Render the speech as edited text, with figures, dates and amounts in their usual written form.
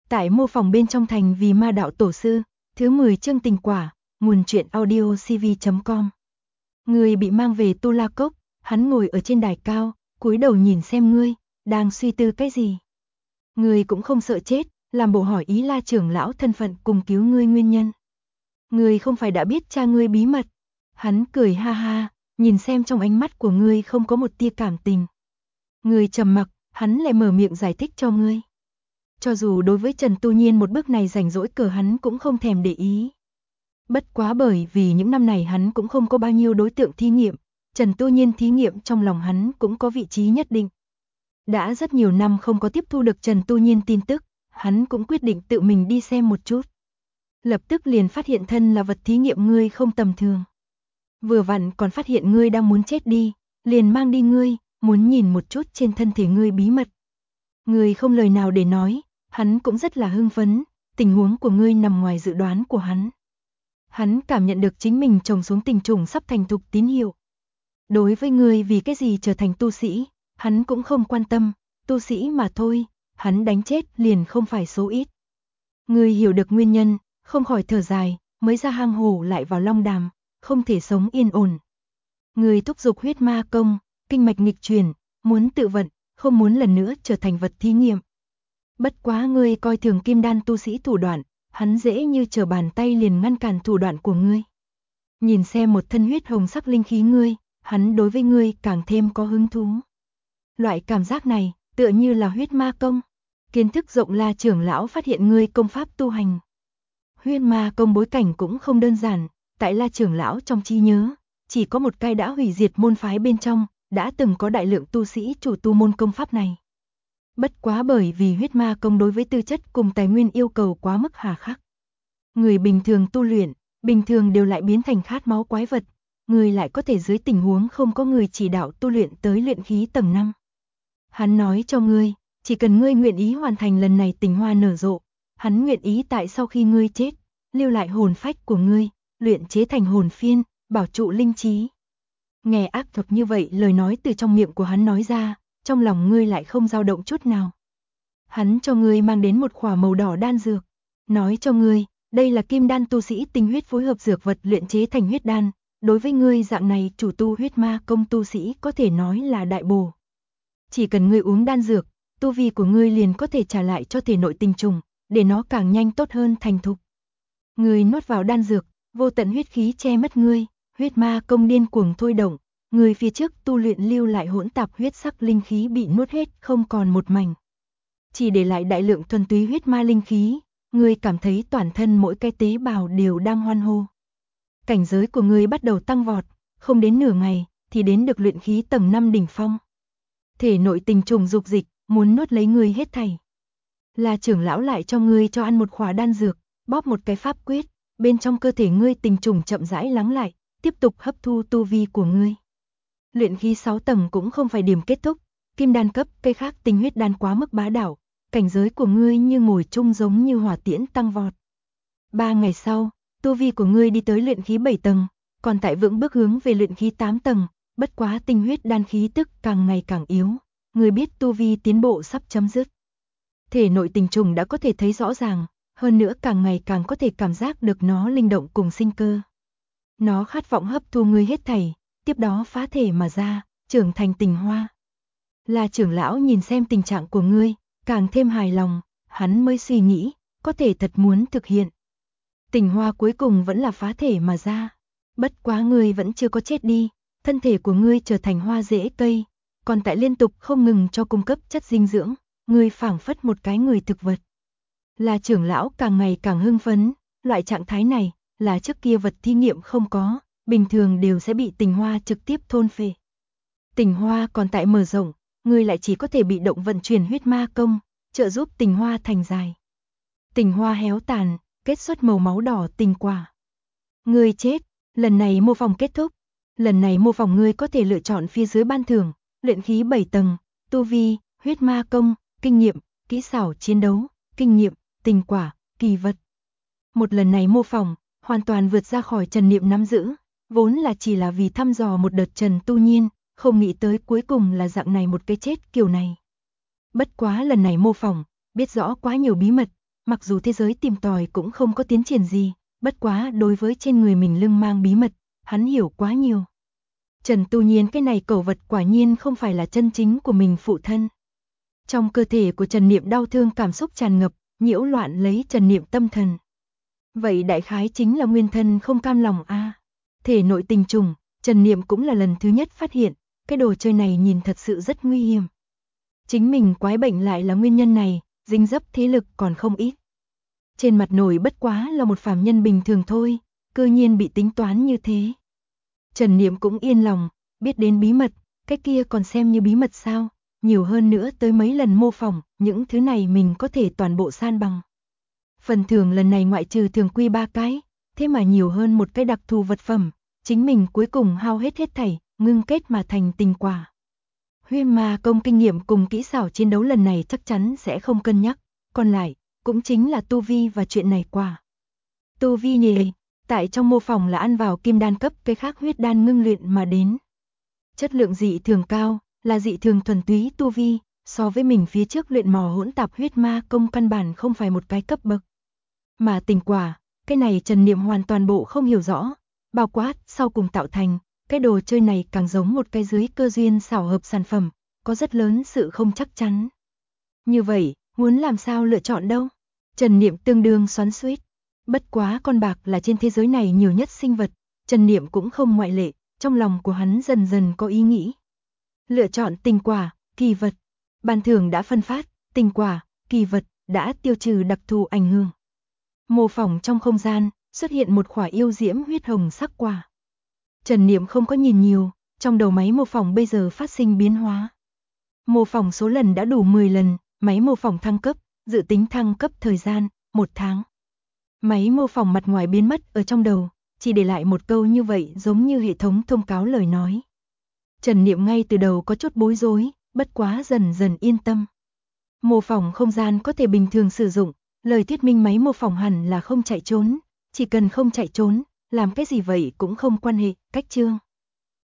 Tại mô phỏng bên trong thành vì ma đạo tổ sư, thứ 10 chương tình quả, nguồn truyện audio cv.com. Người bị mang về Tu La Cốc, hắn ngồi ở trên đài cao, cúi đầu nhìn xem ngươi, đang suy tư cái gì. Ngươi cũng không sợ chết, làm bộ hỏi ý La trưởng lão thân phận cùng cứu ngươi nguyên nhân. Ngươi không phải đã biết cha ngươi bí mật. Hắn cười ha ha, nhìn xem trong ánh mắt của ngươi không có một tia cảm tình. Ngươi trầm mặc, hắn lại mở miệng giải thích cho ngươi. Cho dù đối với Trần Tu Nhiên một bước này rảnh rỗi cờ hắn cũng không thèm để ý. Bất quá bởi vì những năm này hắn cũng không có bao nhiêu đối tượng thí nghiệm, Trần Tu Nhiên thí nghiệm trong lòng hắn cũng có vị trí nhất định. Đã rất nhiều năm không có tiếp thu được Trần Tu Nhiên tin tức, hắn cũng quyết định tự mình đi xem một chút. Lập tức liền phát hiện thân là vật thí nghiệm ngươi không tầm thường. Vừa vặn còn phát hiện ngươi đang muốn chết đi, liền mang đi ngươi, muốn nhìn một chút trên thân thể ngươi bí mật. Ngươi không lời nào để nói, hắn cũng rất là hưng phấn, tình huống của ngươi nằm ngoài dự đoán của hắn. Hắn cảm nhận được chính mình trồng xuống tình trùng sắp thành thục tín hiệu. Đối với ngươi vì cái gì trở thành tu sĩ, hắn cũng không quan tâm, tu sĩ mà thôi, hắn đánh chết liền không phải số ít. Ngươi hiểu được nguyên nhân, không khỏi thở dài, mới ra hang hổ lại vào long đàm, không thể sống yên ổn. Ngươi thúc giục huyết ma công, kinh mạch nghịch chuyển, muốn tự vận, không muốn lần nữa trở thành vật thí nghiệm. Bất quá ngươi coi thường kim đan tu sĩ thủ đoạn, hắn dễ như trở bàn tay liền ngăn cản thủ đoạn của ngươi. Nhìn xem một thân huyết hồng sắc linh khí ngươi, hắn đối với ngươi càng thêm có hứng thú. Loại cảm giác này, tựa như là huyết ma công. Kiến thức rộng La trưởng lão phát hiện ngươi công pháp tu hành. Huyết ma công bối cảnh cũng không đơn giản, tại La trưởng lão trong trí nhớ, chỉ có một cái đã hủy diệt môn phái bên trong, đã từng có đại lượng tu sĩ chủ tu môn công pháp này. Bất quá bởi vì huyết ma công đối với tư chất cùng tài nguyên yêu cầu quá mức hà khắc. Người bình thường tu luyện, bình thường đều lại biến thành khát máu quái vật, người lại có thể dưới tình huống không có người chỉ đạo tu luyện tới luyện khí tầng 5. Hắn nói cho ngươi, chỉ cần ngươi nguyện ý hoàn thành lần này tình hoa nở rộ, hắn nguyện ý tại sau khi ngươi chết, lưu lại hồn phách của ngươi, luyện chế thành hồn phiên, bảo trụ linh trí. Nghe ác thuật như vậy lời nói từ trong miệng của hắn nói ra, trong lòng ngươi lại không dao động chút nào. Hắn cho ngươi mang đến một khỏa màu đỏ đan dược, nói cho ngươi, đây là kim đan tu sĩ tinh huyết phối hợp dược vật luyện chế thành huyết đan, đối với ngươi dạng này chủ tu huyết ma công tu sĩ có thể nói là đại bổ. Chỉ cần ngươi uống đan dược, tu vi của ngươi liền có thể trả lại cho thể nội tinh trùng, để nó càng nhanh tốt hơn thành thục. Ngươi nuốt vào đan dược, vô tận huyết khí che mất ngươi, huyết ma công điên cuồng thôi động, người phía trước tu luyện lưu lại hỗn tạp huyết sắc linh khí bị nuốt hết không còn một mảnh. Chỉ để lại đại lượng thuần túy huyết ma linh khí, ngươi cảm thấy toàn thân mỗi cái tế bào đều đang hoan hô. Cảnh giới của ngươi bắt đầu tăng vọt, không đến nửa ngày thì đến được luyện khí tầng 5 đỉnh phong. Thể nội tình trùng dục dịch, muốn nuốt lấy ngươi hết thảy. La trưởng lão lại cho ngươi cho ăn một khỏa đan dược, bóp một cái pháp quyết, bên trong cơ thể ngươi tình trùng chậm rãi lắng lại, tiếp tục hấp thu tu vi của ngươi. Luyện khí 6 tầng cũng không phải điểm kết thúc, kim đan cấp, cây khác tinh huyết đan quá mức bá đạo, cảnh giới của ngươi như ngồi chung giống như hỏa tiễn tăng vọt. 3 ngày sau, tu vi của ngươi đi tới luyện khí 7 tầng, còn tại vững bước hướng về luyện khí 8 tầng, bất quá tinh huyết đan khí tức càng ngày càng yếu, ngươi biết tu vi tiến bộ sắp chấm dứt. Thể nội tình trùng đã có thể thấy rõ ràng, hơn nữa càng ngày càng có thể cảm giác được nó linh động cùng sinh cơ. Nó khát vọng hấp thu ngươi hết thảy, tiếp đó phá thể mà ra, trưởng thành tình hoa. La trưởng lão nhìn xem tình trạng của ngươi, càng thêm hài lòng, hắn mới suy nghĩ, có thể thật muốn thực hiện. Tình hoa cuối cùng vẫn là phá thể mà ra. Bất quá ngươi vẫn chưa có chết đi, thân thể của ngươi trở thành hoa rễ cây, còn tại liên tục không ngừng cho cung cấp chất dinh dưỡng, ngươi phảng phất một cái người thực vật. La trưởng lão càng ngày càng hưng phấn, loại trạng thái này là trước kia vật thí nghiệm không có, bình thường đều sẽ bị tình hoa trực tiếp thôn phệ. Tình hoa còn tại mở rộng, ngươi lại chỉ có thể bị động vận chuyển huyết ma công, trợ giúp tình hoa thành dài. Tình hoa héo tàn, kết xuất màu máu đỏ tình quả. Ngươi chết, lần này mô phỏng kết thúc. Lần này mô phỏng ngươi có thể lựa chọn phía dưới ban thưởng, luyện khí 7 tầng, tu vi, huyết ma công, kinh nghiệm, kỹ xảo chiến đấu, kinh nghiệm, tình quả, kỳ vật. Một lần này mô phỏng, hoàn toàn vượt ra khỏi Trần Niệm nắm giữ, vốn là chỉ là vì thăm dò một đợt Trần Tu Nhiên, không nghĩ tới cuối cùng là dạng này một cái chết kiểu này. Bất quá lần này mô phỏng, biết rõ quá nhiều bí mật, mặc dù thế giới tìm tòi cũng không có tiến triển gì, bất quá đối với trên người mình lưng mang bí mật, hắn hiểu quá nhiều. Trần Tu Nhiên, cái này cẩu vật quả nhiên không phải là chân chính của mình phụ thân. Trong cơ thể của Trần Niệm đau thương cảm xúc tràn ngập, nhiễu loạn lấy Trần Niệm tâm thần. Vậy đại khái chính là nguyên thân không cam lòng a. Thể nội tình trùng, Trần Niệm cũng là lần thứ nhất phát hiện, cái đồ chơi này nhìn thật sự rất nguy hiểm. Chính mình quái bệnh lại là nguyên nhân này, dính dấp thế lực còn không ít. Trên mặt nổi bất quá là một phàm nhân bình thường thôi, cư nhiên bị tính toán như thế. Trần Niệm cũng yên lòng, biết đến bí mật, cái kia còn xem như bí mật sao, nhiều hơn nữa tới mấy lần mô phỏng, những thứ này mình có thể toàn bộ san bằng. Phần thưởng lần này ngoại trừ thường quy 3 cái, thế mà nhiều hơn một cái đặc thù vật phẩm, chính mình cuối cùng hao hết thảy, ngưng kết mà thành tình quả. Huyên Ma công kinh nghiệm cùng kỹ xảo chiến đấu lần này chắc chắn sẽ không cân nhắc, còn lại, cũng chính là tu vi và chuyện này quả. Tu vi nhỉ, tại trong mô phỏng là ăn vào kim đan cấp, cái khác huyết đan ngưng luyện mà đến. Chất lượng dị thường cao, là dị thường thuần túy tu vi, so với mình phía trước luyện mò hỗn tạp huyết ma công căn bản không phải một cái cấp bậc. Mà tình quả, cái này Trần Niệm hoàn toàn bộ không hiểu rõ, bao quát sau cùng tạo thành, cái đồ chơi này càng giống một cái dưới cơ duyên xảo hợp sản phẩm, có rất lớn sự không chắc chắn. Như vậy, muốn làm sao lựa chọn đâu? Trần Niệm tương đương xoắn xuýt. Bất quá con bạc là trên thế giới này nhiều nhất sinh vật, Trần Niệm cũng không ngoại lệ, trong lòng của hắn dần dần có ý nghĩ. Lựa chọn tình quả, kỳ vật. Ban thưởng đã phân phát, tình quả, kỳ vật đã tiêu trừ đặc thù ảnh hưởng. Mô phỏng trong không gian, xuất hiện một khỏa yêu diễm huyết hồng sắc quả. Trần Niệm không có nhìn nhiều, trong đầu máy mô phỏng bây giờ phát sinh biến hóa. Mô phỏng số lần đã đủ 10 lần, máy mô phỏng thăng cấp, dự tính thăng cấp thời gian, 1 tháng. Máy mô phỏng mặt ngoài biến mất ở trong đầu, chỉ để lại một câu như vậy giống như hệ thống thông cáo lời nói. Trần Niệm ngay từ đầu có chút bối rối, bất quá dần dần yên tâm. Mô phỏng không gian có thể bình thường sử dụng, lời thuyết minh máy mô phỏng hẳn là không chạy trốn, chỉ cần không chạy trốn, làm cái gì vậy cũng không quan hệ, cách chương.